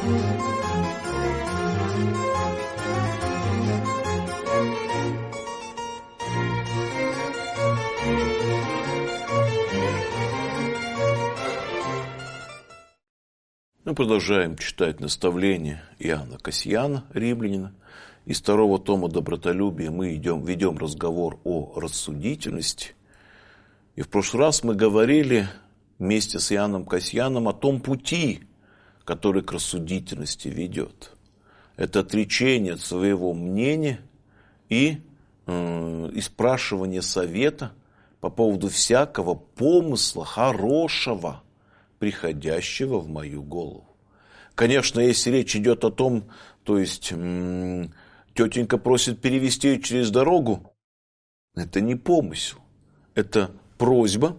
Мы продолжаем читать наставления Иоанна Кассиана, римлянина. Из второго тома «Добротолюбие» мы ведем разговор о рассудительности. И в прошлый раз мы говорили вместе с Иоанном Кассианом о том пути, который к рассудительности ведет. Это отречение от своего мнения и спрашивание совета по поводу всякого помысла хорошего, приходящего в мою голову. Конечно, если речь идет о том, то есть тетенька просит перевести ее через дорогу, это не помысел, это просьба,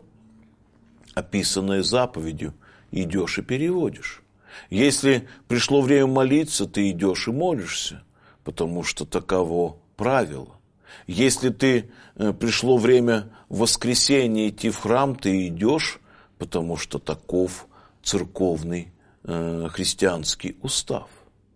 описанная заповедью, идешь и переводишь. Если пришло время молиться, ты идешь и молишься, потому что таково правило. Если пришло время в воскресенье идти в храм, ты идешь, потому что таков церковный христианский устав.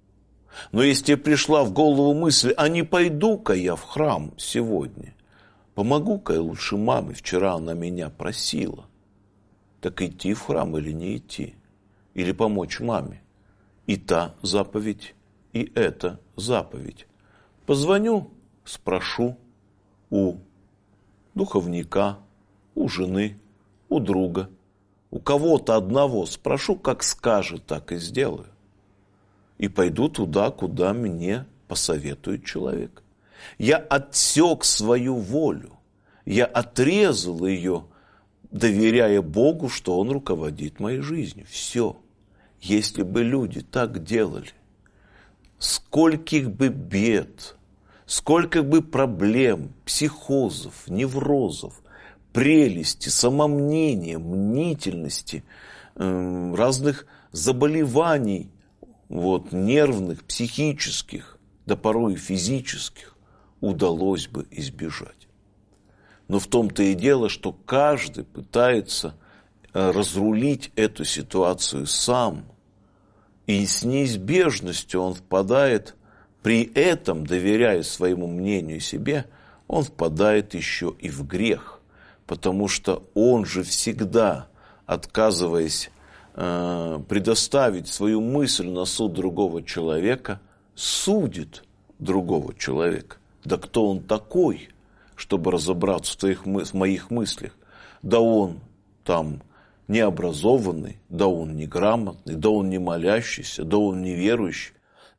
Но если тебе пришла в голову мысль, а не пойду-ка я в храм сегодня, помогу-ка я лучше маме, вчера она меня просила, так идти в храм или не идти, или помочь маме. И та заповедь, и эта заповедь. Позвоню, спрошу у духовника, у жены, у друга, у кого-то одного спрошу, как скажет, так и сделаю. И пойду туда, куда мне посоветует человек. Я отсек свою волю, я отрезал ее, доверяя Богу, что Он руководит моей жизнью. Все. Если бы люди так делали, скольких бы бед, сколько бы проблем, психозов, неврозов, прелести, самомнения, мнительности, разных заболеваний, нервных, психических, да порой и физических, удалось бы избежать. Но в том-то и дело, что каждый пытается разрулить эту ситуацию сам, и с неизбежностью он впадает, при этом, доверяя своему мнению себе, он впадает еще и в грех. Потому что он же всегда, отказываясь предоставить свою мысль на суд другого человека, судит другого человека. Да кто он такой, чтобы разобраться в моих мыслях? Да он там необразованный, да он неграмотный, да он не молящийся, да он неверующий,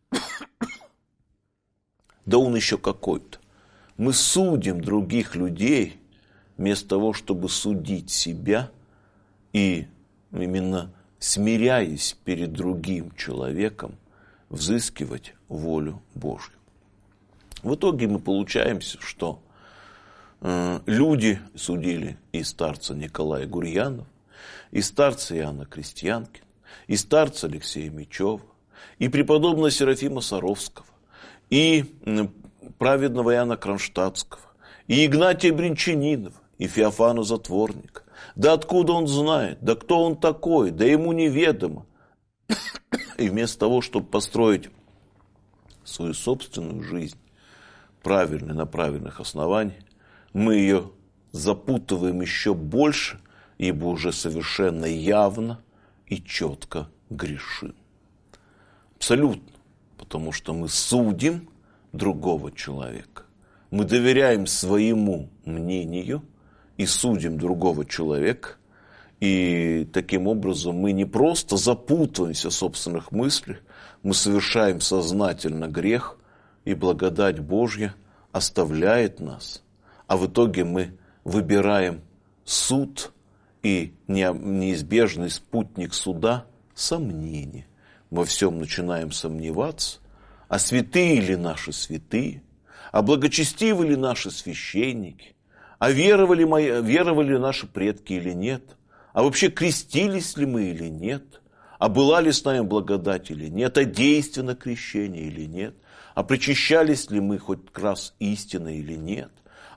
да он еще какой-то. Мы судим других людей, вместо того, чтобы судить себя и именно смиряясь перед другим человеком, взыскивать волю Божью. В итоге мы получаемся, что люди судили и старца Николая Гурьянова, и старца Иоанна Крестьянкина, и старца Алексея Мечева, и преподобного Серафима Саровского, и праведного Иоанна Кронштадтского, и Игнатия Бринчанинова, и Феофана Затворника. Да откуда он знает? Да кто он такой? Да ему неведомо. И вместо того, чтобы построить свою собственную жизнь правильно, на правильных основаниях, мы ее запутываем еще больше, ибо уже совершенно явно и четко грешим. Абсолютно. Потому что мы судим другого человека. Мы доверяем своему мнению и судим другого человека. И таким образом мы не просто запутываемся в собственных мыслях, мы совершаем сознательно грех, и благодать Божья оставляет нас. А в итоге мы выбираем суд и неизбежный спутник суда – сомнение. Во всем начинаем сомневаться, а святые ли наши святые, а благочестивы ли наши священники, а веровали наши предки или нет, а вообще крестились ли мы или нет, а была ли с нами благодать или нет, а действенно крещение или нет, а причащались ли мы хоть раз истинно или нет,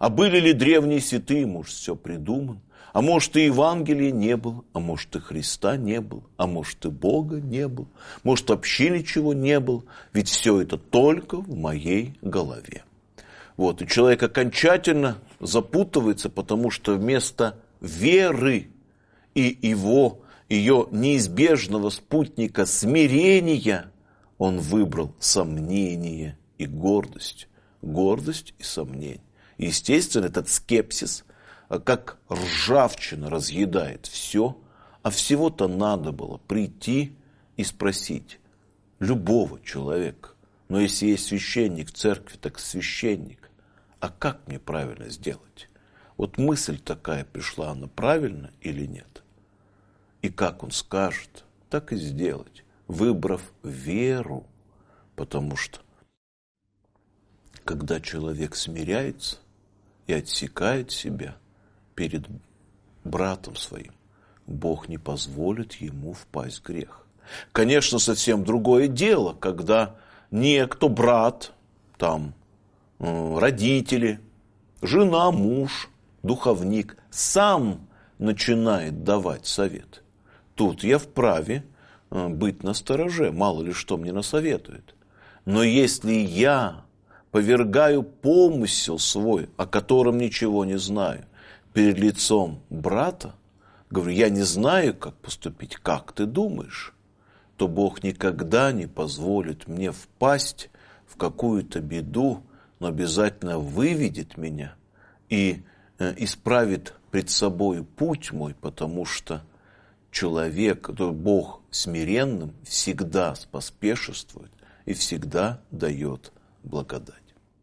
А были ли древние святые, может, все придумано? А может, и Евангелия не было, а может, и Христа не было, а может, и Бога не было, может, вообще ничего не было, ведь все это только в моей голове. Вот, и человек окончательно запутывается, потому что вместо веры и ее неизбежного спутника смирения он выбрал сомнение и гордость. Гордость и сомнение. И, естественно, этот скепсис, как ржавчина, разъедает все, а всего-то надо было прийти и спросить любого человека. Но если есть священник в церкви, так священник. А как мне правильно сделать? Вот мысль такая пришла, она правильна или нет? И как он скажет, так и сделать, выбрав веру. Потому что, когда человек смиряется и отсекает себя перед братом своим, Бог не позволит ему впасть в грех. Конечно, совсем другое дело, когда некто, брат, там, родители, жена, муж, духовник сам начинает давать совет. Тут я вправе быть настороже, мало ли что мне насоветует. Но если я повергаю помысел свой, о котором ничего не знаю, перед лицом брата, говорю, я не знаю, как поступить, как ты думаешь, то Бог никогда не позволит мне впасть в какую-то беду, но обязательно выведет меня и исправит пред собой путь мой, потому что человек, Бог смиренным, всегда споспешествует и всегда дает благодать.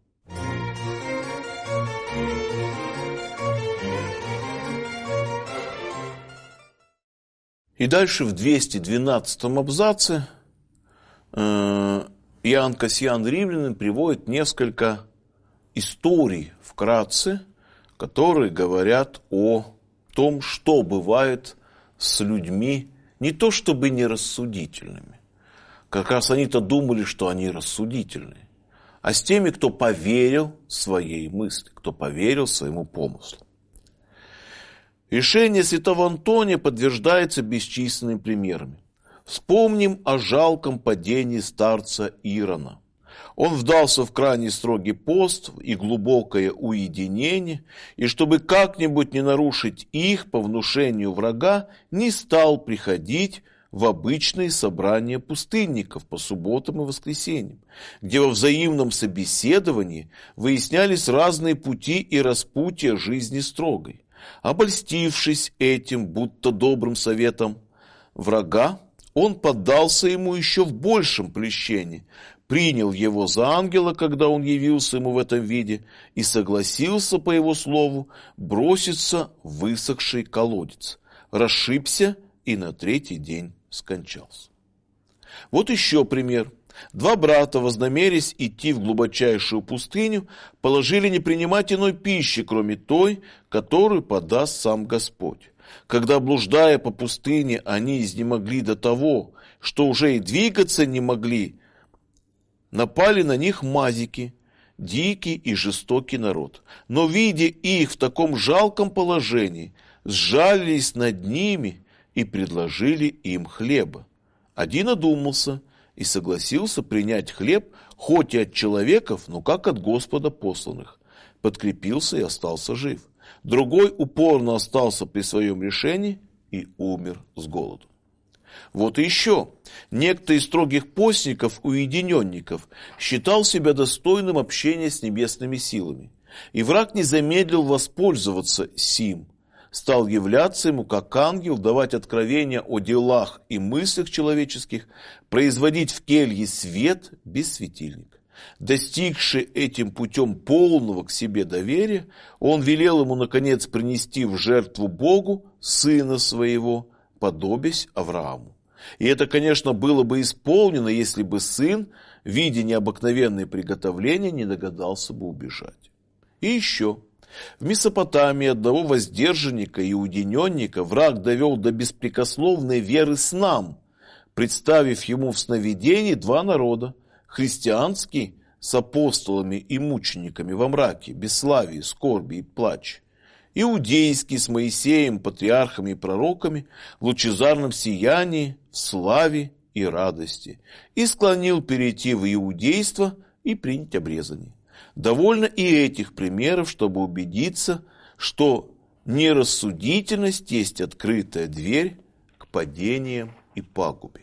И дальше в 212 абзаце Иоанн Кассиан Римлянин приводит несколько историй вкратце, которые говорят о том, что бывает с людьми, не то чтобы нерассудительными. Как раз они-то думали, что они рассудительные. А с теми, кто поверил своей мысли, кто поверил своему помыслу. Решение святого Антония подтверждается бесчисленными примерами. Вспомним о жалком падении старца Ирона. Он вдался в крайне строгий пост и глубокое уединение, и чтобы как-нибудь не нарушить их по внушению врага, не стал приходить в обычные собрания пустынников по субботам и воскресеньям, где во взаимном собеседовании выяснялись разные пути и распутья жизни строгой. Обольстившись этим, будто добрым советом врага, он поддался ему еще в большем плещении, принял его за ангела, когда он явился ему в этом виде, и согласился, по его слову, броситься в высохший колодец, расшибся и на третий день скончался. Вот еще пример. Два брата, вознамерясь идти в глубочайшую пустыню, положили не принимать иной пищи, кроме той, которую подаст сам Господь. Когда, блуждая по пустыне, они изнемогли до того, что уже и двигаться не могли, напали на них мазики, дикий и жестокий народ. Но, видя их в таком жалком положении, сжалились над ними и предложили им хлеба. Один одумался и согласился принять хлеб, хоть и от человеков, но как от Господа посланных. Подкрепился и остался жив. Другой упорно остался при своем решении и умер с голоду. Вот и еще. Некто из строгих постников, уединенников, считал себя достойным общения с небесными силами. И враг не замедлил воспользоваться сим. Стал являться ему как ангел, давать откровения о делах и мыслях человеческих, производить в келье свет без светильника. Достигший этим путем полного к себе доверия, он велел ему, наконец, принести в жертву Богу сына своего, подобясь Аврааму. И это, конечно, было бы исполнено, если бы сын, видя необыкновенные приготовления, не догадался бы убежать. И еще. В Месопотамии одного воздержанника и уединенника враг довел до беспрекословной веры снам, представив ему в сновидении два народа – христианский, с апостолами и мучениками во мраке, бесславии, скорби и плаче. Иудейский с Моисеем, патриархами и пророками, в лучезарном сиянии, в славе и радости. И склонил перейти в иудейство и принять обрезание. Довольно и этих примеров, чтобы убедиться, что нерассудительность есть открытая дверь к падениям и пагубе.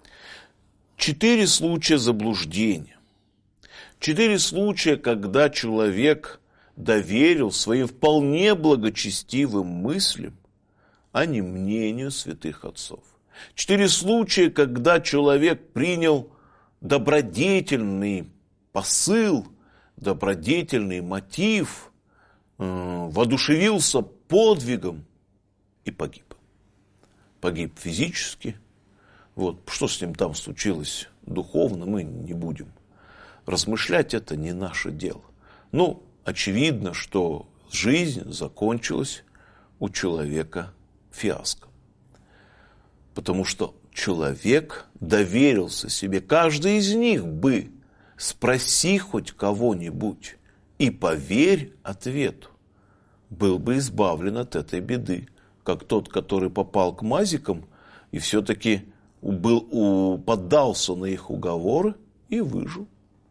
4 случая заблуждения. 4 случая, когда человек доверил своим вполне благочестивым мыслям, а не мнению святых отцов. 4 случая, когда человек принял добродетельный посыл, добродетельный мотив, воодушевился подвигом и погиб. Погиб физически. Вот. Что с ним там случилось духовно, мы не будем размышлять, это не наше дело. Ну, очевидно, что жизнь закончилась у человека фиаско. Потому что человек доверился себе. Каждый из них бы, спроси хоть кого-нибудь и поверь ответу, был бы избавлен от этой беды. Как тот, который попал к мазикам и все-таки поддался на их уговоры и выжил.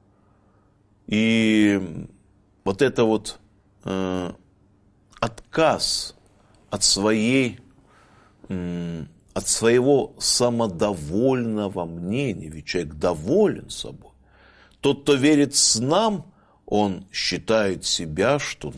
И вот это вот отказ от своего самодовольного мнения, ведь человек доволен собой. Тот, кто верит снам, он считает себя, что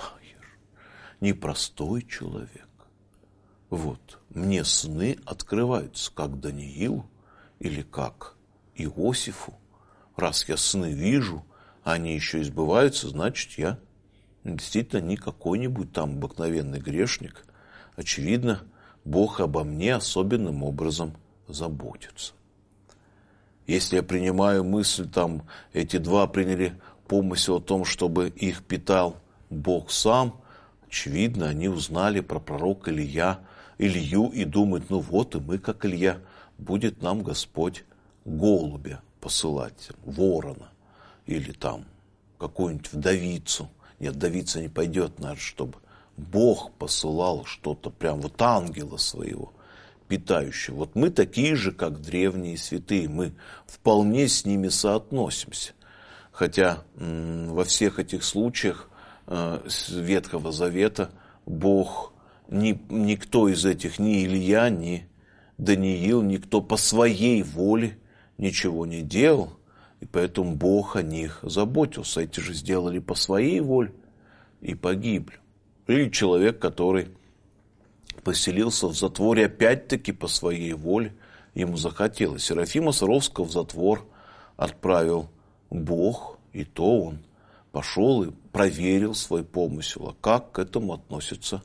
непростой человек. Вот, мне сны открываются, как Даниилу или как Иосифу. Раз я сны вижу, они еще и сбываются, значит, я действительно не какой-нибудь там обыкновенный грешник. Очевидно, Бог обо мне особенным образом заботится. Если я принимаю мысль, там, эти 2 приняли помысел о том, чтобы их питал Бог сам, очевидно, они узнали про пророка Илью и думают, ну вот и мы, как Илья, будет нам Господь голубя посылать, ворона. Или там какую-нибудь вдовицу. Нет, вдовица не пойдет, надо, чтобы Бог посылал что-то, прям вот ангела своего, питающего. Вот мы такие же, как древние святые, мы вполне с ними соотносимся. Хотя во всех этих случаях Ветхого Завета Бог, никто из этих, ни Илья, ни Даниил, никто по своей воле ничего не делал. И поэтому Бог о них заботился. Эти же сделали по своей воле и погибли. Или человек, который поселился в затворе опять-таки по своей воле, ему захотелось. Серафима Саровского в затвор отправил Бог, и то он пошел и проверил свой помысел. А как к этому относятся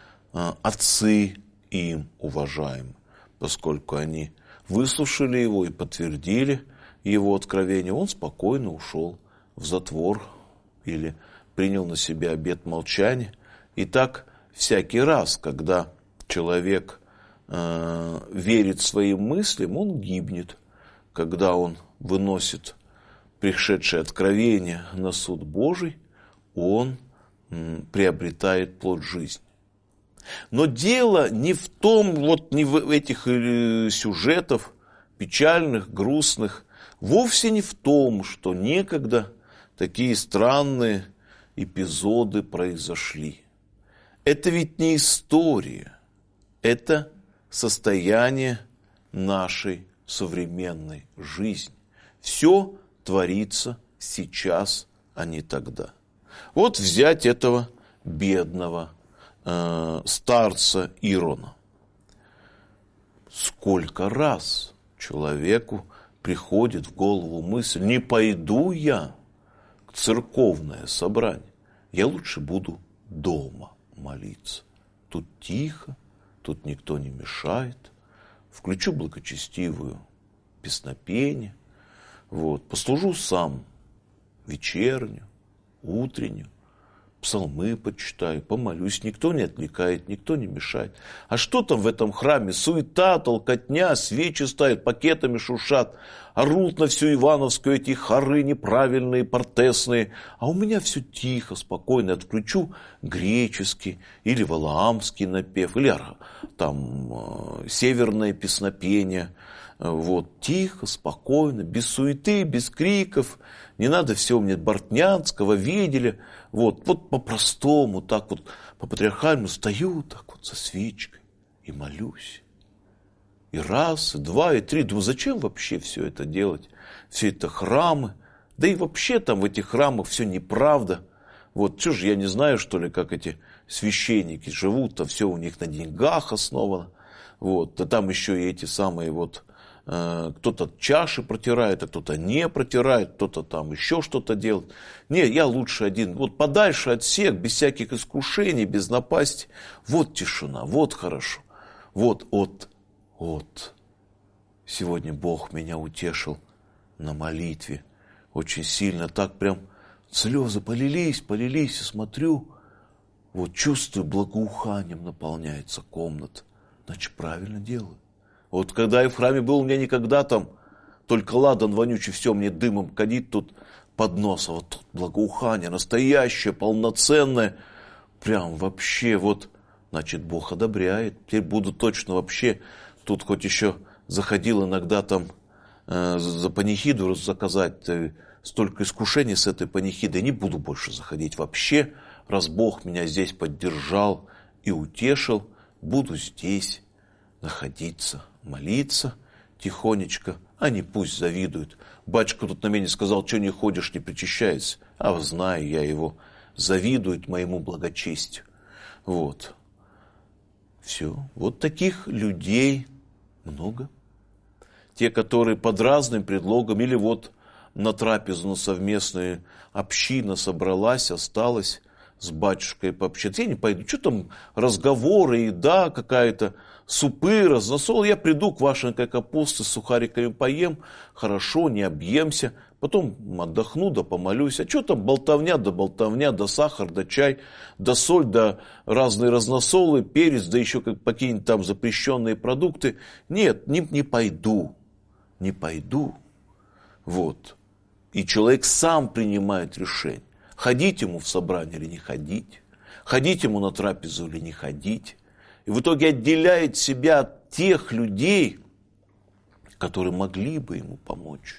отцы им уважаемые? Поскольку они выслушали его и подтвердили его откровение, он спокойно ушел в затвор или принял на себя обет молчания. И так всякий раз, когда человек верит своим мыслям, он гибнет. Когда он выносит пришедшее откровение на суд Божий, он приобретает плод жизни. Но дело не в том, вот не в этих сюжетах печальных, грустных, вовсе не в том, что некогда такие странные эпизоды произошли. Это ведь не история, это состояние нашей современной жизни. Все творится сейчас, а не тогда. Вот взять этого бедного старца Ирона. Сколько раз человеку приходит в голову мысль, не пойду я в церковное собрание, я лучше буду дома молиться. Тут тихо, тут никто не мешает, включу благочестивую песнопение, вот, послужу сам вечернюю, утреннюю, псалмы почитаю, помолюсь, никто не отвлекает, никто не мешает. А что там в этом храме? Суета, толкотня, свечи ставят, пакетами шуршат, орут на всю Ивановскую эти хоры неправильные, портесные. А у меня все тихо, спокойно, я включу греческий или валаамский напев, или там северное песнопение. Вот, тихо, спокойно, без суеты, без криков. Не надо все мне Бортнянского, видели. Вот по-простому, так вот, по-патриархальному стою так вот со свечкой и молюсь. И раз, и два, и три. Думаю, зачем вообще все это делать? Все это храмы. Да и вообще там в этих храмах все неправда. Вот, что же я не знаю, что ли, как эти священники живут, то все у них на деньгах основано. Вот, да там еще и эти самые вот, кто-то чаши протирает, а кто-то не протирает, кто-то там еще что-то делает. Не, я лучше один, вот подальше от всех, без всяких искушений, без напасти. Вот тишина, вот хорошо. Вот. Сегодня Бог меня утешил на молитве. Очень сильно, так прям слезы полились, и смотрю, вот чувствую, благоуханием наполняется комната. Значит, правильно делаю. Вот когда я в храме был, у меня никогда там только ладан вонючий, все мне дымом кадит тут под нос. А вот тут благоухание настоящее, полноценное. Прям вообще вот, значит, Бог одобряет. Теперь буду точно вообще, тут хоть еще заходил иногда там за панихиду заказать, столько искушений с этой панихидой, не буду больше заходить вообще. Раз Бог меня здесь поддержал и утешил, буду здесь находиться, молиться тихонечко, они пусть завидуют. Батюшка тут на меня сказал, что не ходишь, не причащается. А знаю я его, завидует моему благочестию. Вот. Все. Вот таких людей много. Те, которые под разным предлогом, или вот на трапезу на совместную община собралась, осталась с батюшкой пообщаться. Я не пойду. Что там разговоры, еда какая-то, супы, разносол. Я приду к вашенькой капусте с сухариками поем. Хорошо, не объемся. Потом отдохну, да помолюсь. А что там болтовня, да сахар, да чай, да соль, да разные разносолы, перец, да еще какие-нибудь там запрещенные продукты. Нет, не пойду. Не пойду. Вот. И человек сам принимает решение. Ходить ему в собрание или не ходить. Ходить ему на трапезу или не ходить. И в итоге отделяет себя от тех людей, которые могли бы ему помочь.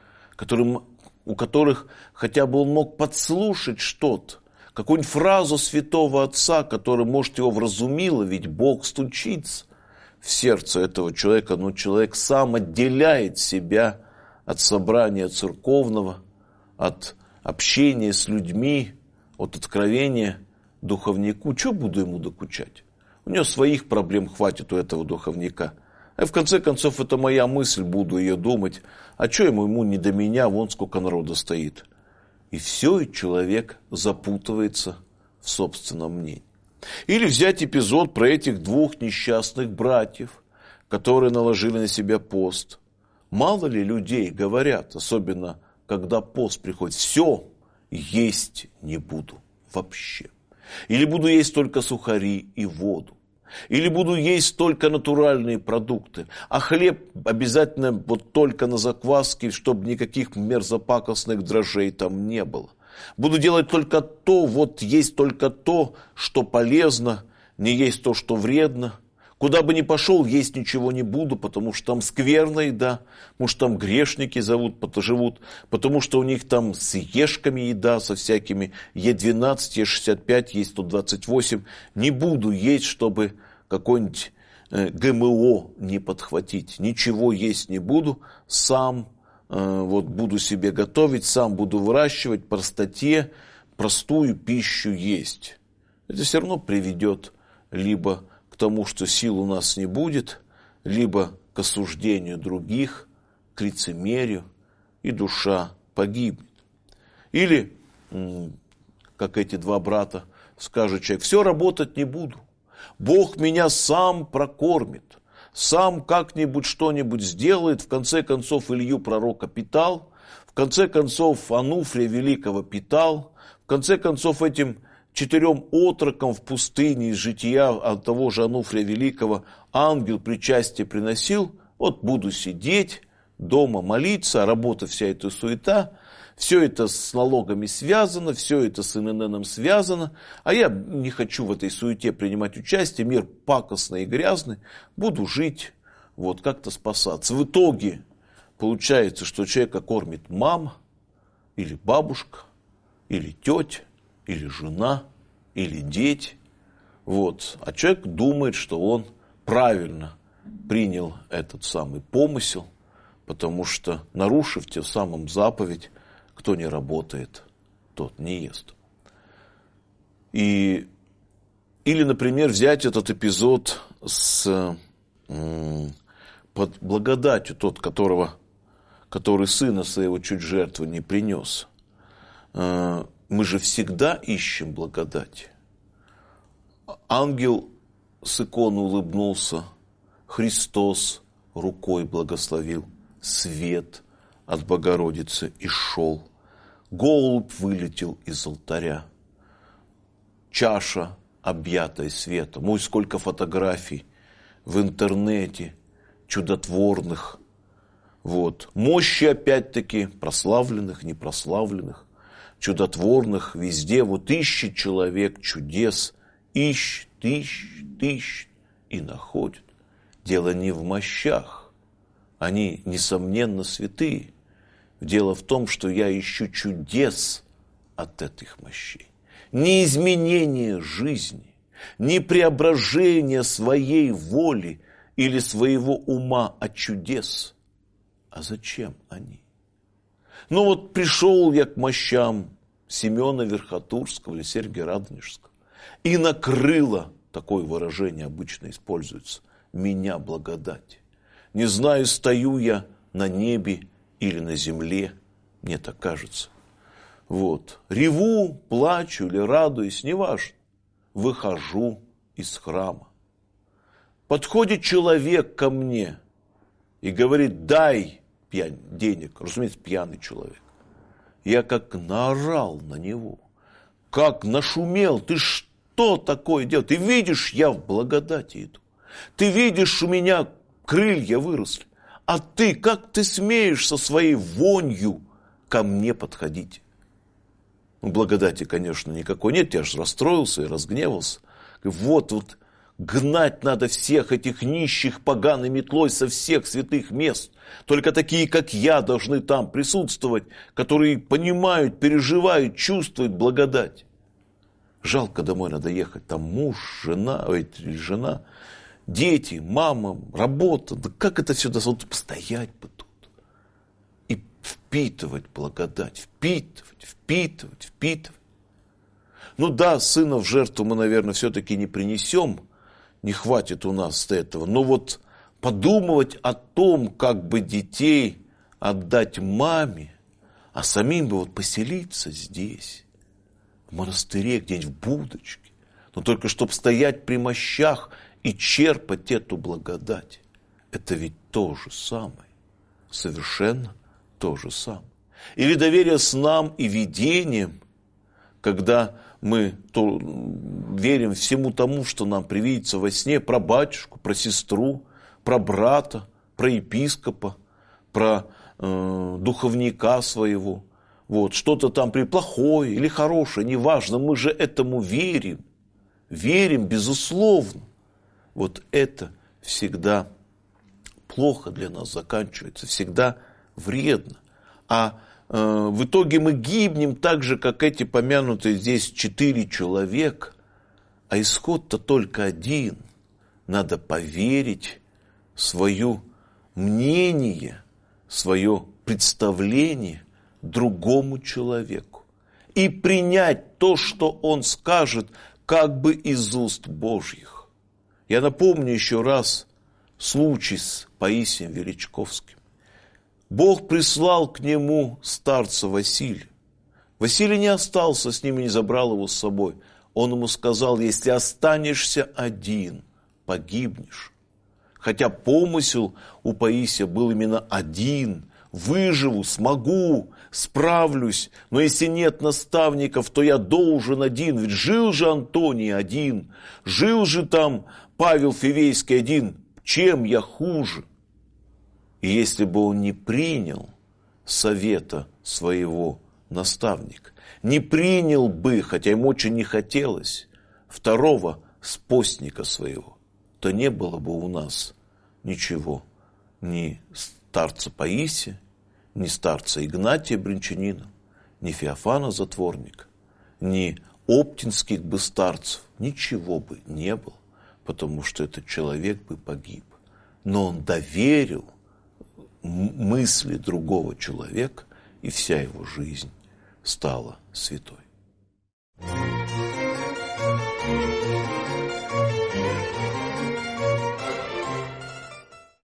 У которых хотя бы он мог подслушать что-то. Какую-нибудь фразу святого отца, которая, может, его вразумила, ведь Бог стучится в сердце этого человека. Но человек сам отделяет себя от собрания церковного, от общения с людьми, от откровения духовнику. Что буду ему докучать? У него своих проблем хватит, у этого духовника. А в конце концов, это моя мысль, буду ее думать. А что ему не до меня, вон сколько народа стоит. И все, и человек запутывается в собственном мнении. Или взять эпизод про этих двух несчастных братьев, которые наложили на себя пост. Мало ли людей говорят, особенно когда пост приходит, все, есть не буду вообще. Или буду есть только сухари и воду. Или буду есть только натуральные продукты. А хлеб обязательно вот только на закваске, чтобы никаких мерзопакостных дрожжей там не было. Буду делать только то, вот есть только то, что полезно, не есть то, что вредно. Куда бы ни пошел, есть ничего не буду, потому что там скверная еда, потому что там грешники живут, потому что у них там с ешками еда, со всякими Е12, Е65, Е128. Не буду есть, чтобы какой-нибудь ГМО не подхватить. Ничего есть не буду, сам вот буду себе готовить, сам буду выращивать, простоте, простую пищу есть. Это все равно приведет либо к тому, что сил у нас не будет, либо к осуждению других, к лицемерию, и душа погибнет. Или, как эти два брата, скажет человек, все, работать не буду. Бог меня сам прокормит, сам как-нибудь что-нибудь сделает. В конце концов, Илью пророка питал, в конце концов, Ануфрия Великого питал, в конце концов, этим 4 отрокам в пустыне из жития от того же Ануфрия Великого ангел причастие приносил, вот буду сидеть, дома молиться, а работа вся эта суета, все это с налогами связано, все это с ИНН связано, а я не хочу в этой суете принимать участие, мир пакостный и грязный, буду жить, вот как-то спасаться. В итоге получается, что человека кормит мама, или бабушка, или тетя, или жена, или дети. Вот. А человек думает, что он правильно принял этот самый помысел, потому что, нарушив тем самым заповедь, кто не работает, тот не ест. Или, например, взять этот эпизод под благодатью, тот, который сына своего чуть жертву не принес. Мы же всегда ищем благодать. Ангел с иконы улыбнулся, Христос рукой благословил, свет от Богородицы и шел. Голубь вылетел из алтаря. Чаша, объятая светом. Ой, сколько фотографий в интернете, чудотворных. Вот. Мощи, опять-таки, прославленных, непрославленных, чудотворных везде. Вот ищет человек чудес, ищет и находит. Дело не в мощах. Они, несомненно, святые. Дело в том, что я ищу чудес от этих мощей. Не изменение жизни, не преображение своей воли или своего ума, а чудес. А зачем они? Ну вот пришел я к мощам Семена Верхотурского или Сергия Радонежского, и накрыло, такое выражение обычно используется, меня благодать. Не знаю, стою я на небе или на земле, мне так кажется. Вот. Реву, плачу или радуюсь, неважно. Выхожу из храма. Подходит человек ко мне и говорит: дай денег. Разумеется, пьяный человек. Я как наорал на него, как нашумел. Ты что такое делаешь? Ты видишь, я в благодати иду. Ты видишь, у меня крылья выросли. А ты, как ты смеешь со своей вонью ко мне подходить? Благодати, конечно, никакой нет. Я же расстроился и разгневался. Вот гнать надо всех этих нищих поганой метлой со всех святых мест. Только такие, как я, должны там присутствовать, которые понимают, переживают, чувствуют благодать. Жалко, домой надо ехать. Там муж, жена, дети, мама, работа. Да как это все должно постоять бы тут? И впитывать благодать, впитывать. Ну да, сына в жертву мы, наверное, все-таки не принесем. Не хватит у нас этого. Но вот подумывать о том, как бы детей отдать маме, а самим бы вот поселиться здесь, в монастыре, где-нибудь в будочке, но только чтобы стоять при мощах и черпать эту благодать. Это ведь то же самое. Совершенно то же самое. Или доверие снам и видениям, когда мы верим всему тому, что нам привидится во сне, про батюшку, про сестру, про брата, про епископа, про духовника своего. Вот, что-то там плохое или хорошее, неважно, мы же этому верим. Верим, безусловно. Вот это всегда плохо для нас заканчивается, всегда вредно. А в итоге мы гибнем так же, как эти помянутые здесь 4 человека, а исход-то только один. Надо поверить в свое мнение, свое представление другому человеку и принять то, что он скажет, как бы из уст Божьих. Я напомню еще раз случай с Паисием Величковским. Бог прислал к нему старца Василия. Василий не остался с ним и не забрал его с собой. Он ему сказал: если останешься один, погибнешь. Хотя помысел у Паисия был именно один, выживу, смогу, справлюсь. Но если нет наставников, то я должен один. Ведь жил же Антоний один, жил же там Павел Фивейский один. Чем я хуже? И если бы он не принял совета своего наставника, не принял бы, хотя ему очень не хотелось, второго спостника своего, то не было бы у нас ничего, ни старца Паисия, ни старца Игнатия Брянчанина, ни Феофана Затворника, ни оптинских бы старцев, ничего бы не было, потому что этот человек бы погиб. Но он доверил мысли другого человека, и вся его жизнь стала святой.